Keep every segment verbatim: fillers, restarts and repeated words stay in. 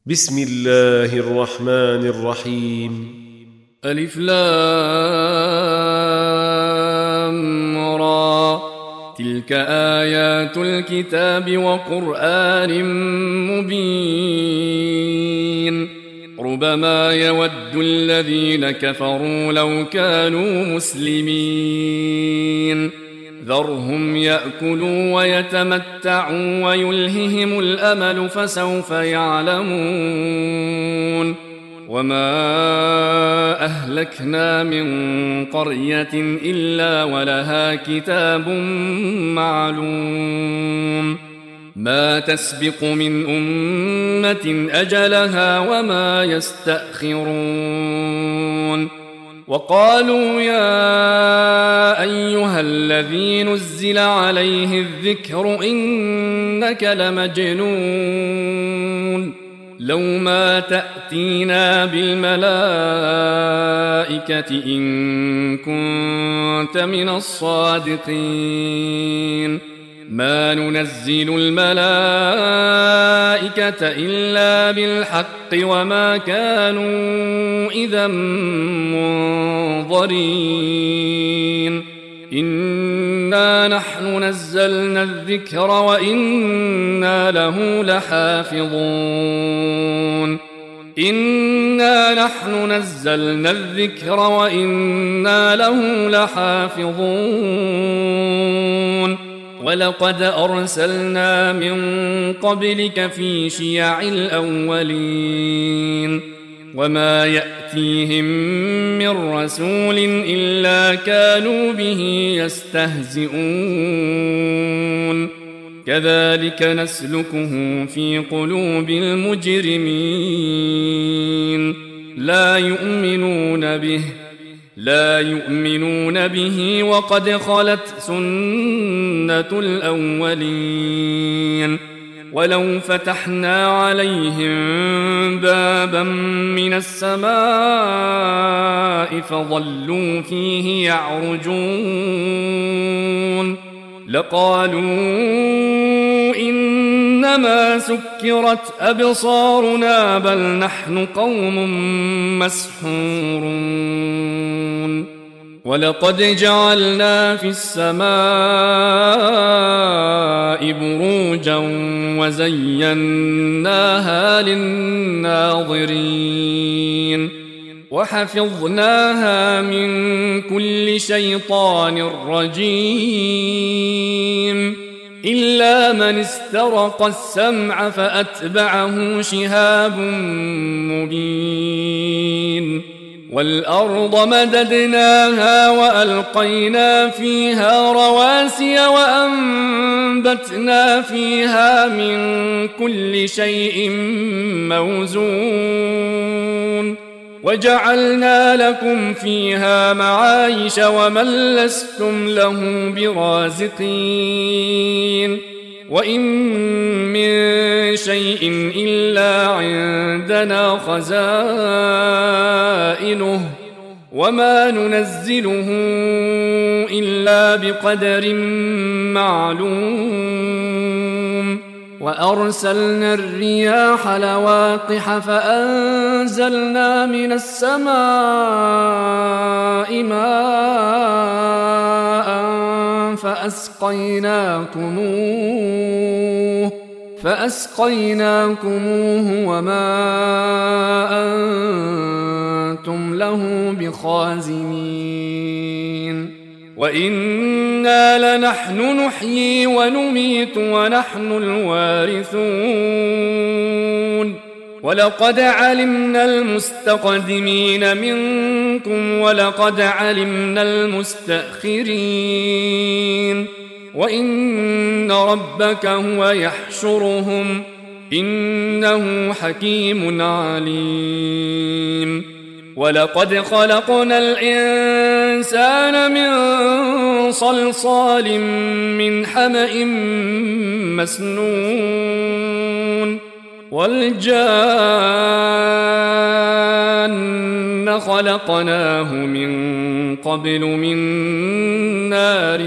بسم الله الرحمن الرحيم. ألف لام را، تلك آيات الكتاب وقرآن مبين. ربما يود الذين كفروا لو كانوا مسلمين. ذرهم يأكلوا ويتمتعوا ويلههم الأمل فسوف يعلمون. وما أهلكنا من قرية إلا ولها كتاب معلوم. ما تسبق من أمة أجلها وما يستأخرون. وقالوا يا أيها الذي نزل عليه الذكر إنك لمجنون. لو ما تأتينا بالملائكة إن كنت من الصادقين. ما ننزل الملائكة إلا بالحق وما كانوا إذا منظرين. إنا نحن نزلنا الذكر وإنا له لحافظون. إنا نحن نزلنا الذكر وإنا له لحافظون. ولقد أرسلنا من قبلك في شيع الأولين. وما يأتيهم من رسول إلا كانوا به يستهزئون. كذلك نسلكه في قلوب المجرمين. لا يؤمنون به لا يؤمنون به وقد خلت سنة الأولين. ولو فتحنا عليهم بابا من السماء فظلوا فيه يعرجون لقالوا إنما سكرت أبصارنا بل نحن قوم مسحورون. ولقد جعلنا في السماء بروجا وزيناها للناظرين وحفظناها من كل شيطان رجيم إلا من استرق السمع فأتبعه شهاب مبين. والأرض مددناها وألقينا فيها رواسي وأنبتنا فيها من كل شيء موزون وجعلنا لكم فيها معايش ومن لستم له برازقين. وإن من شيء إلا عندنا خزائنه وما ننزله إلا بقدر معلوم. وأرسلنا الرياح لواقح فأنزلنا من السماء ماء فأسقيناكموه فأسقيناكموه وما أنتم له بخازنين. وإنا لنحن نحيي ونميت ونحن الوارثون. ولقد علمنا المستقدمين منكم ولقد علمنا المستأخرين. وإن ربك هو يحشرهم إنه حكيم عليم. ولقد خلقنا الإنسان من صلصال من حمأ مسنون والجان خلقناه من قبل من نار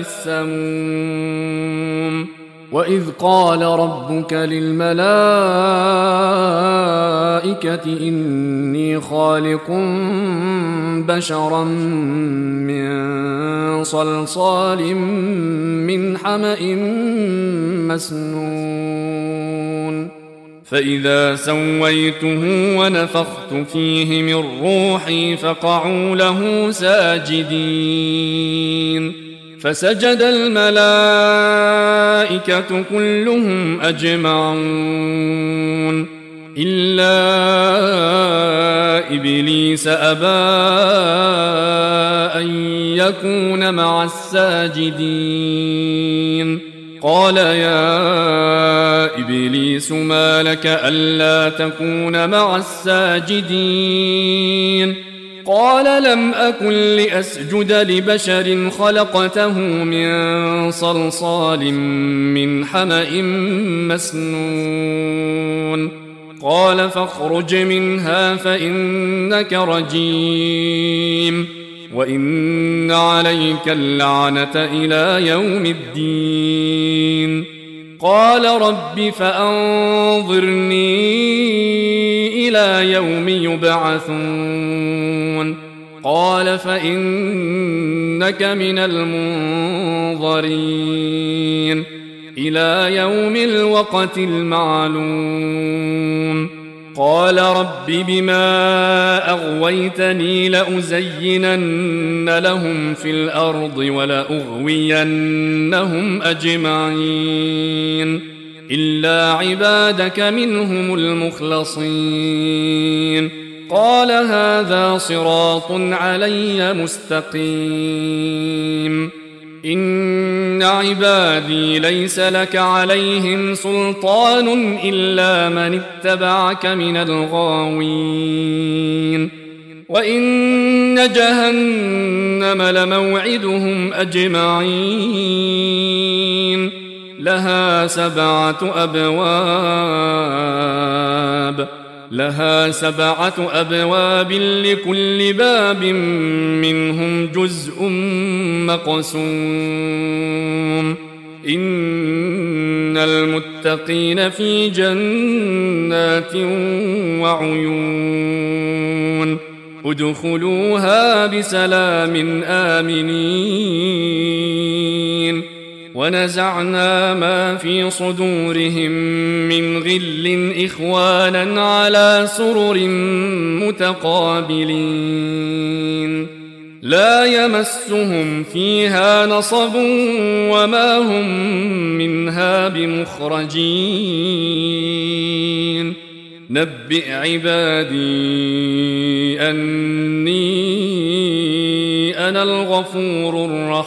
السموم. وإذ قال ربك للملائكة الملائكة إني خالق بشرا من صلصال من حمأ مسنون فإذا سويته ونفخت فيه من روحي فقعوا له ساجدين فسجد الملائكة كلهم أجمعون إلا إبليس أبى أن يكون مع الساجدين قال يا إبليس ما لك ألا تكون مع الساجدين قال لم أكن لأسجد لبشر خلقته من صلصال من حمأ مسنون قال فاخرج منها فإنك رجيم وإن عليك اللعنة إلى يوم الدين قال رب فأنظرني إلى يوم يبعثون قال فإنك من المنظرين إلى يوم الوقت المعلوم قال رب بما أغويتني لأزينن لهم في الأرض ولأغوينهم أجمعين إلا عبادك منهم المخلصين قال هذا صراط علي مستقيم إن عبادي ليس لك عليهم سلطان إلا من اتبعك من الغاوين وإن جهنم لموعدهم أجمعين لها سبعة أبواب لها سبعة أبواب لكل باب منهم جزء مقسوم إن المتقين في جنات وعيون ادخلوها بسلام آمنين ونزعنا ما في صدورهم من غل إخوانا على سرر متقابلين لا يمسهم فيها نصب وما هم منها بمخرجين نبئ عبادي أني أنا الغفور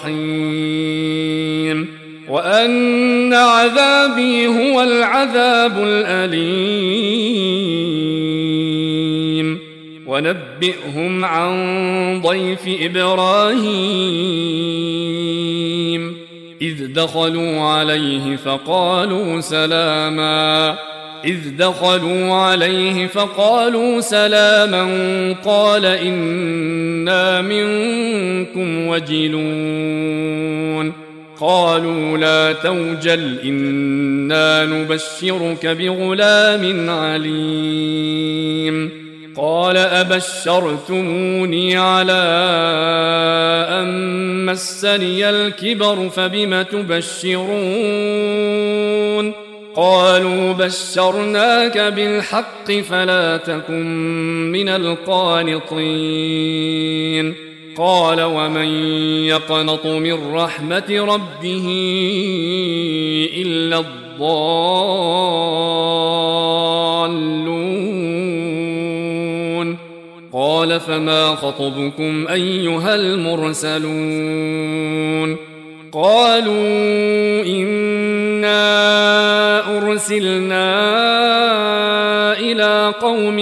الرحيم وأن عذابي هو العذاب الأليم ونبئهم عن ضيف إبراهيم إذ دخلوا عليه فقالوا سلاما إذ دخلوا عليه فقالوا سلاما قال إنا منكم وجلون قالوا لا توجل إنا نبشرك بغلام عليم قال أبشرتموني على أن مسني الكبر فبم تبشرون قالوا بشرناك بالحق فلا تكن من القانطين قال ومن يقنط من رحمة ربه إلا الضالون قال فما خطبكم أيها المرسلون قالوا إنا أرسلنا إلى قوم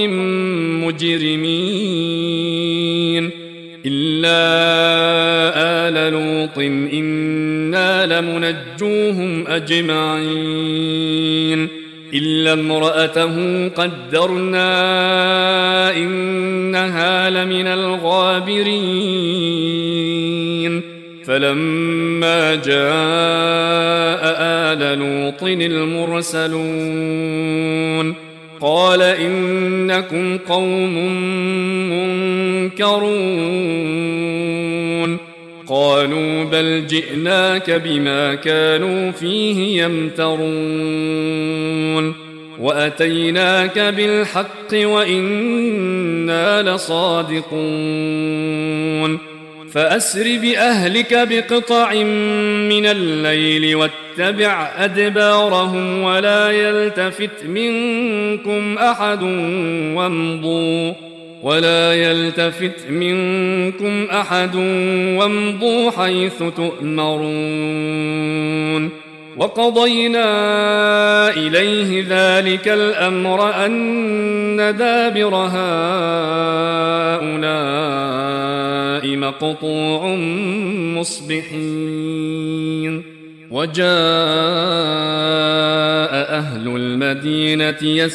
مجرمين إلا آل لوط إنا لمنجوهم أجمعين إلا امرأته قدرنا إنها لمن الغابرين فلما جاء آل لوط المرسلون قال إنكم قوم منكرون قالوا بل جئناك بما كانوا فيه يمترون وأتيناك بالحق وإنا لصادقون فأسر بأهلك بقطع من الليل واتبع أدبارهم ولا يلتفت منكم أحد وامضوا ولا يلتفت منكم أحد وامضوا حيث تؤمرون وقضينا إليه ذلك الأمر أن دابر هؤلاء مقطوع مصبحين وجاء أهل المدينة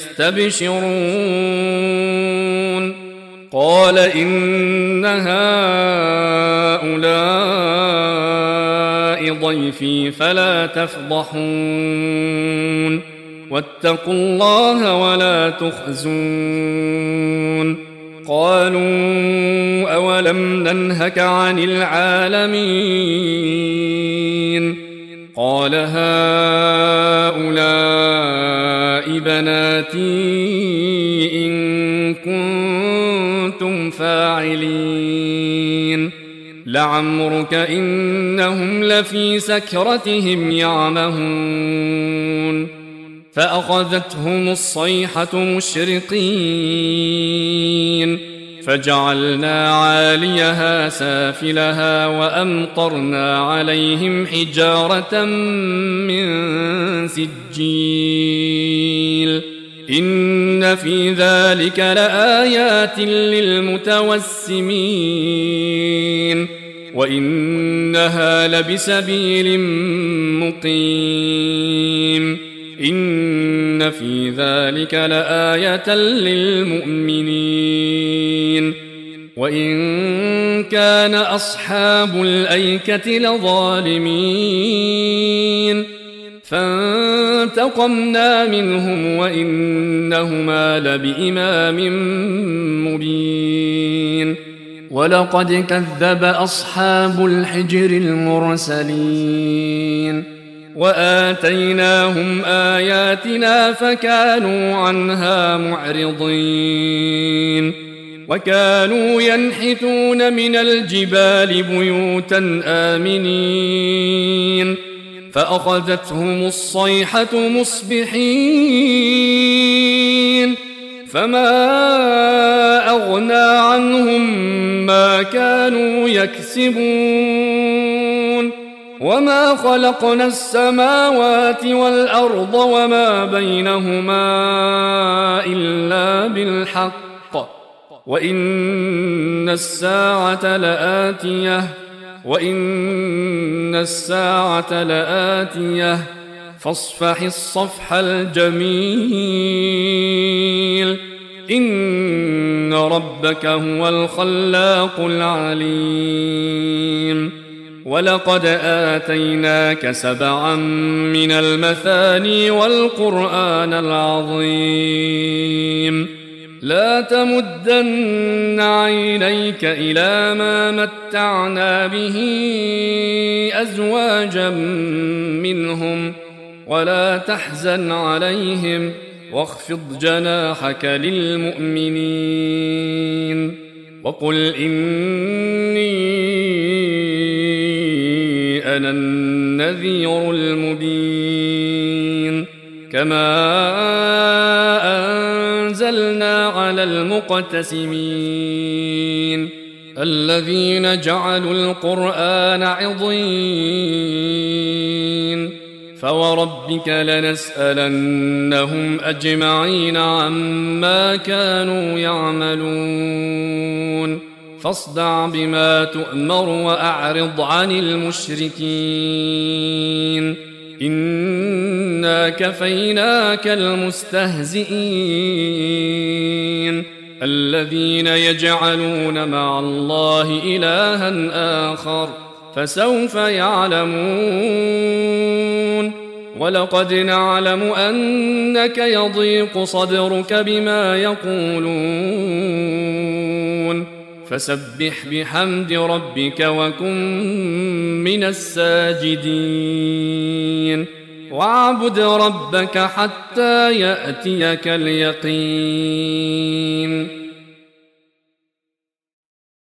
يستبشرون قال إن هؤلاء ضيفي فلا تفضحون واتقوا الله ولا تخزون قالوا أولم ننهك عن العالمين قال هؤلاء بناتي إن كنتم فاعلين لعمرك إنهم لفي سكرتهم يعمهون فأخذتهم الصيحة مشرقين فجعلنا عاليها سافلها وأمطرنا عليهم حجارة من سجيل إن في ذلك لآيات للمتوسمين وإنها لبسبيل مقيم إن في ذلك لآية للمؤمنين وإن كان أصحاب الأيكة لظالمين فانتقمنا منهم وإنهما لبإمام مبين ولقد كذب أصحاب الحجر المرسلين وآتيناهم آياتنا فكانوا عنها معرضين وكانوا ينحتون من الجبال بيوتا آمنين فأخذتهم الصيحة مصبحين فما أغنى عنهم ما كانوا يكسبون وما خلقنا السماوات والأرض وما بينهما إلا بالحق وإن الساعة لآتية وإن الساعة لآتية فاصفح الصفح الجميل إن ربك هو الخلاق العليم ولقد آتيناك سبعا من المثاني والقرآن العظيم لا تمدن عينيك إلى ما متعنا به أزواجا منهم ولا تحزن عليهم واخفض جناحك للمؤمنين وقل إني أنا النذير المبين كما أنزلنا على المقتسمين الذين جعلوا القرآن عضين فوربك لنسألنهم أجمعين عما كانوا يعملون فاصدع بما تؤمر وأعرض عن المشركين إنا كفيناك المستهزئين الذين يجعلون مع الله إلها آخر فسوف يعلمون ولقد نعلم أنك يضيق صدرك بما يقولون فسبح بحمد ربك وكن من الساجدين واعبد ربك حتى يأتيك اليقين